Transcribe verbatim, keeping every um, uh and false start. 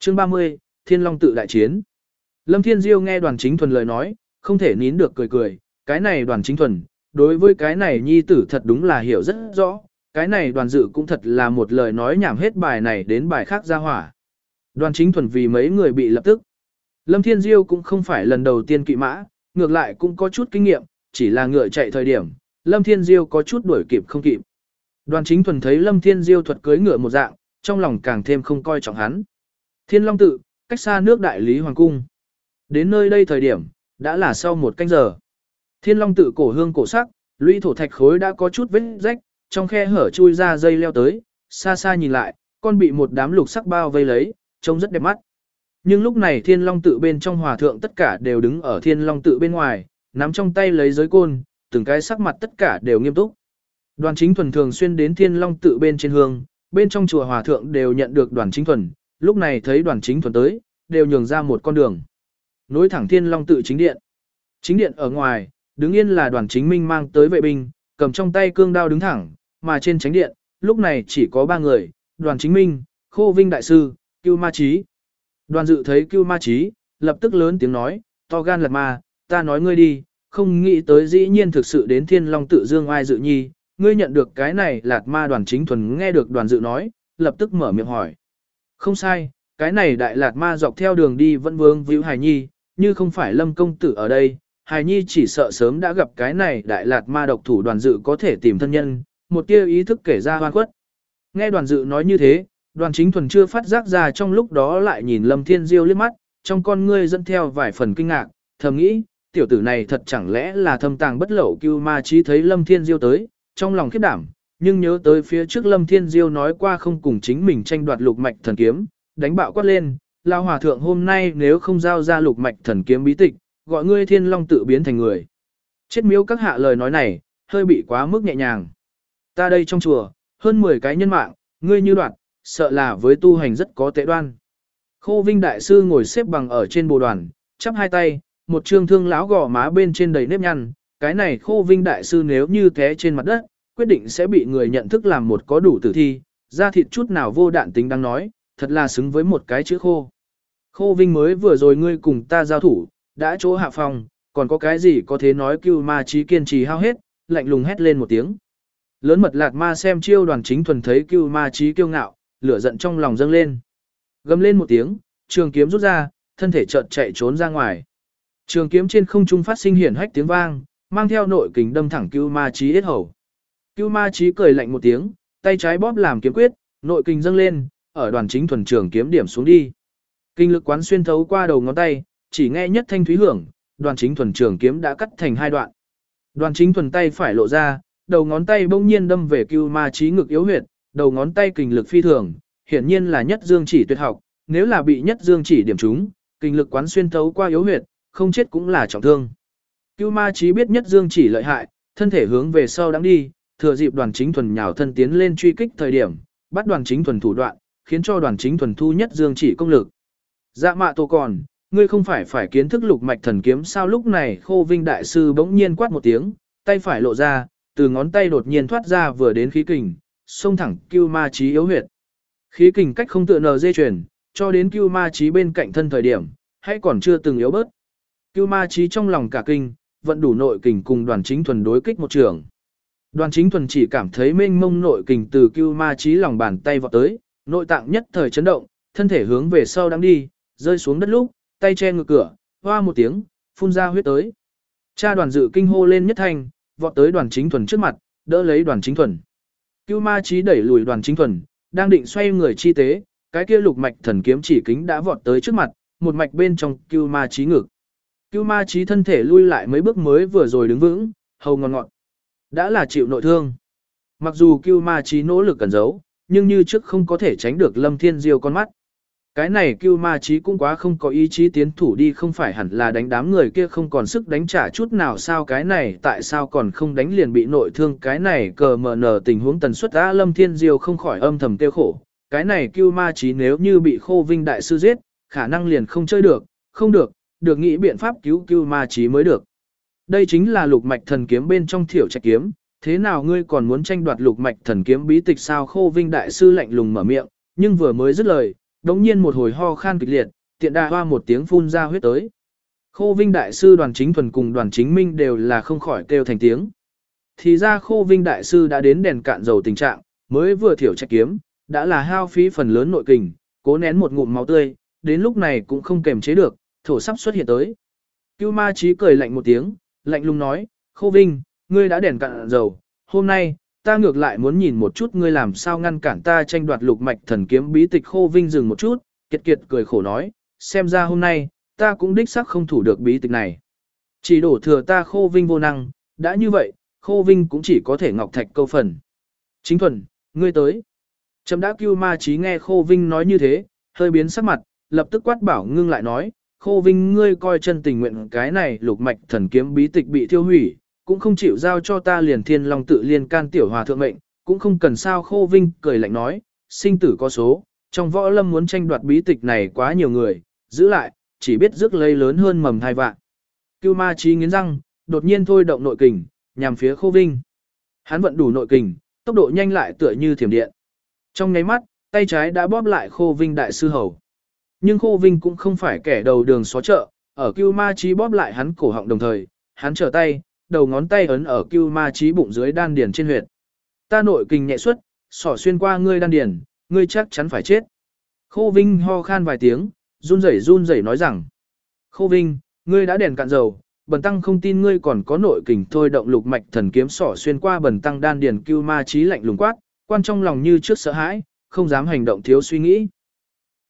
Chương ba mươi, Thiên Long tự đại chiến. Lâm Thiên Diêu nghe Đoàn Chính Thuần lời nói, không thể nín được cười cười, cái này Đoàn Chính Thuần, đối với cái này nhi tử thật đúng là hiểu rất rõ, cái này Đoàn Dự cũng thật là một lời nói nhảm hết bài này đến bài khác ra hỏa. Đoàn Chính Thuần vì mấy người bị lập tức. Lâm Thiên Diêu cũng không phải lần đầu tiên kỵ mã, ngược lại cũng có chút kinh nghiệm, chỉ là ngựa chạy thời điểm, Lâm Thiên Diêu có chút đuổi kịp không kịp. Đoàn Chính Thuần thấy Lâm Thiên Diêu thuật cưỡi ngựa một dạng, trong lòng càng thêm không coi trọng hắn. Thiên Long tự, cách xa nước Đại Lý Hoàng cung. Đến nơi đây thời điểm, đã là sau một canh giờ. Thiên Long tự cổ hương cổ sắc, lũy thổ thạch khối đã có chút vết rách, trong khe hở chui ra dây leo tới, xa xa nhìn lại, con bị một đám lục sắc bao vây lấy, trông rất đẹp mắt. Nhưng lúc này Thiên Long tự bên trong hòa thượng tất cả đều đứng ở Thiên Long tự bên ngoài, nắm trong tay lấy giới côn, từng cái sắc mặt tất cả đều nghiêm túc. Đoàn Chính Thuần thường xuyên đến Thiên Long tự bên trên hương, bên trong chùa hòa thượng đều nhận được Đoàn Chính Thuần, lúc này thấy Đoàn Chính Thuần tới, đều nhường ra một con đường. Nối thẳng Thiên Long tự chính điện. Chính điện ở ngoài, đứng yên là Đoàn Chính Minh mang tới vệ binh, cầm trong tay cương đao đứng thẳng, mà trên chánh điện, lúc này chỉ có ba người, Đoàn Chính Minh, Khô Vinh đại sư, Cưu Ma Chí. Đoàn Dự thấy Cưu Ma Chí, lập tức lớn tiếng nói, to gan lạt ma, ta nói ngươi đi, không nghĩ tới dĩ nhiên thực sự đến Thiên Long tự dương ai dự nhi, ngươi nhận được cái này lạt ma. Đoàn Chính Thuần nghe được Đoàn Dự nói, lập tức mở miệng hỏi. Không sai, cái này đại lạt ma dọc theo đường đi vẫn vương víu hài nhi, như không phải Lâm công tử ở đây, hài nhi chỉ sợ sớm đã gặp cái này đại lạt ma độc thủ. Đoàn Dự có thể tìm thân nhân, một tia ý thức kể ra hoan khuất. Nghe Đoàn Dự nói như thế, Đoàn Chính Thuần chưa phát giác ra, trong lúc đó lại nhìn Lâm Thiên Diêu liếc mắt, trong con ngươi dẫn theo vài phần kinh ngạc, thầm nghĩ, tiểu tử này thật chẳng lẽ là thâm tàng bất lậu. Cưu Ma Chí thấy Lâm Thiên Diêu tới, trong lòng khiếp đảm, nhưng nhớ tới phía trước Lâm Thiên Diêu nói qua không cùng chính mình tranh đoạt lục mạch thần kiếm, đánh bạo quát lên, lao hòa thượng hôm nay nếu không giao ra lục mạch thần kiếm bí tịch, gọi ngươi Thiên Long tự biến thành người chết. Miếu các hạ lời nói này, hơi bị quá mức nhẹ nhàng. Ta đây trong chùa, hơn mười cái nhân mạng, ngươi như đoạt, sợ là với tu hành rất có tệ đoan. Khô Vinh đại sư ngồi xếp bằng ở trên bồ đoàn, chắp hai tay, một trương thương lão gò má bên trên đầy nếp nhăn, cái này Khô Vinh đại sư nếu như té trên mặt đất, quyết định sẽ bị người nhận thức làm một có đủ tử thi, da thịt chút nào vô đạn tính đang nói, thật là xứng với một cái chữ khô. Khô Vinh mới vừa rồi ngươi cùng ta giao thủ, đã chỗ hạ phòng, còn có cái gì có thể nói. Cưu Ma Chí kiên trì hao hết, lạnh lùng hét lên một tiếng. Lớn mật lạt ma xem chiêu. Đoàn Chính Thuần thấy Cưu Ma Chí kiêu ngạo, lửa giận trong lòng dâng lên. Gầm lên một tiếng, trường kiếm rút ra, thân thể chợt chạy trốn ra ngoài. Trường kiếm trên không trung phát sinh hiển hách tiếng vang, mang theo nội kình đâm thẳng Cưu Ma Chí yết hầu. Cưu Ma Chí cười lạnh một tiếng, tay trái bóp làm kiếm quyết, nội kình dâng lên, ở Đoàn Chính Thuần trường kiếm điểm xuống đi. Kinh lực quán xuyên thấu qua đầu ngón tay, chỉ nghe nhất thanh thúy hưởng, Đoàn Chính Thuần trường kiếm đã cắt thành hai đoạn. Đoàn Chính Thuần tay phải lộ ra, đầu ngón tay bỗng nhiên đâm về Cưu Ma Chí ngực yếu huyệt, đầu ngón tay kình lực phi thường, hiển nhiên là nhất dương chỉ tuyệt học, nếu là bị nhất dương chỉ điểm trúng, kình lực quán xuyên thấu qua yếu huyệt, không chết cũng là trọng thương. Cưu Ma Chí biết nhất dương chỉ lợi hại, thân thể hướng về sau đang đi, thừa dịp Đoàn Chính Thuần nhào thân tiến lên truy kích thời điểm, bắt Đoàn Chính Thuần thủ đoạn, khiến cho Đoàn Chính Thuần thu nhất dương chỉ công lực. Dạ mạ tổ còn, ngươi không phải phải kiến thức lục mạch thần kiếm sao? Lúc này Khô Vinh đại sư bỗng nhiên quát một tiếng, tay phải lộ ra, từ ngón tay đột nhiên thoát ra vừa đến khí kình, xông thẳng Cưu Ma Chí yếu huyệt. Khí kình cách không tựa nờ dây chuyển, cho đến Cưu Ma Chí bên cạnh thân thời điểm, hay còn chưa từng yếu bớt. Cưu Ma Chí trong lòng cả kinh, vận đủ nội kình cùng Đoàn Chính Thuần đối kích một trường. Đoàn Chính Thuần chỉ cảm thấy mênh mông nội kình từ Cưu Ma Chí lòng bàn tay vọt tới, nội tạng nhất thời chấn động, thân thể hướng về sau đang đi, rơi xuống đất lúc, tay che ngực cửa, hoa một tiếng, phun ra huyết tới. Cha Đoàn Dự kinh hô lên nhất thanh, vọt tới Đoàn Chính Thuần trước mặt, đỡ lấy Đoàn Chính Thuần. Cưu Ma Chí đẩy lùi Đoàn Chính Thuần, đang định xoay người chi tế, cái kia lục mạch thần kiếm chỉ kính đã vọt tới trước mặt, một mạch bên trong Cưu Ma Chí ngực. Cưu Ma Chí thân thể lui lại mấy bước mới vừa rồi đứng vững, hầu ngọt ngọt. Đã là chịu nội thương. Mặc dù Cưu Ma Chí nỗ lực cẩn giấu, nhưng như trước không có thể tránh được Lâm Thiên Diêu con mắt. Cái này Cưu Ma Chí cũng quá không có ý chí tiến thủ đi, không phải hẳn là đánh đám người kia không còn sức đánh trả chút nào sao? Cái này tại sao còn không đánh liền bị nội thương? Cái này cờ mờ nở tình huống tần suất đã. Lâm Thiên Diêu không khỏi âm thầm tiêu khổ. Cái này Cưu Ma Chí nếu như bị Khô Vinh đại sư giết, khả năng liền không chơi được, không được, được nghĩ biện pháp cứu Cưu Ma Chí mới được. Đây chính là lục mạch thần kiếm bên trong Thiểu Trạch kiếm, thế nào ngươi còn muốn tranh đoạt lục mạch thần kiếm bí tịch sao? Khô Vinh đại sư lạnh lùng mở miệng, nhưng vừa mới dứt lời, đống nhiên một hồi ho khan kịch liệt, tiện đà hoa một tiếng phun ra huyết tới. Khô Vinh đại sư Đoàn Chính Thuần cùng Đoàn Chính Minh đều là không khỏi kêu thành tiếng. Thì ra Khô Vinh đại sư đã đến đèn cạn dầu tình trạng, mới vừa thiểu trạch kiếm, đã là hao phí phần lớn nội kình, cố nén một ngụm máu tươi, đến lúc này cũng không kềm chế được, thổ sắp xuất hiện tới. Cưu Ma Chí cười lạnh một tiếng, lạnh lùng nói, Khô Vinh, ngươi đã đèn cạn dầu, hôm nay, ta ngược lại muốn nhìn một chút ngươi làm sao ngăn cản ta tranh đoạt lục mạch thần kiếm bí tịch. Khô Vinh dừng một chút, kiệt kiệt cười khổ nói, xem ra hôm nay, ta cũng đích xác không thủ được bí tịch này. Chỉ đổ thừa ta Khô Vinh vô năng, đã như vậy, Khô Vinh cũng chỉ có thể ngọc thạch câu phần. Chính Thuần, ngươi tới. Trầm đã Cưu Ma Chí nghe Khô Vinh nói như thế, hơi biến sắc mặt, lập tức quát bảo ngưng lại nói, Khô Vinh ngươi coi chân tình nguyện cái này lục mạch thần kiếm bí tịch bị thiêu hủy, cũng không chịu giao cho ta liền thiên long tự liên can tiểu hòa thượng mệnh, cũng không cần sao. Khô Vinh cười lạnh nói, sinh tử có số, trong võ lâm muốn tranh đoạt bí tịch này quá nhiều người, giữ lại, chỉ biết rước lấy lớn hơn mầm thai vạn. Cưu Ma Chí nghiến răng, đột nhiên thôi động nội kình, nhằm phía Khô Vinh. Hắn vận đủ nội kình, tốc độ nhanh lại tựa như thiểm điện. Trong nháy mắt, tay trái đã bóp lại Khô Vinh đại sư hầu. Nhưng Khô Vinh cũng không phải kẻ đầu đường xó chợ, ở Cưu Ma Chí bóp lại hắn cổ họng đồng thời, hắn trở tay, đầu ngón tay ấn ở Cưu Ma Chí bụng dưới đan điền trên huyệt. Ta nội kình nhẹ xuất, xỏ xuyên qua ngươi đan điền, ngươi chắc chắn phải chết. Khô Vinh ho khan vài tiếng, run rẩy run rẩy nói rằng, Khô Vinh, ngươi đã đèn cạn dầu, bần tăng không tin ngươi còn có nội kình thôi động lục mạch thần kiếm xỏ xuyên qua bần tăng đan điền. Cưu Ma Chí lạnh lùng quát, quan trong lòng như trước sợ hãi, không dám hành động thiếu suy nghĩ.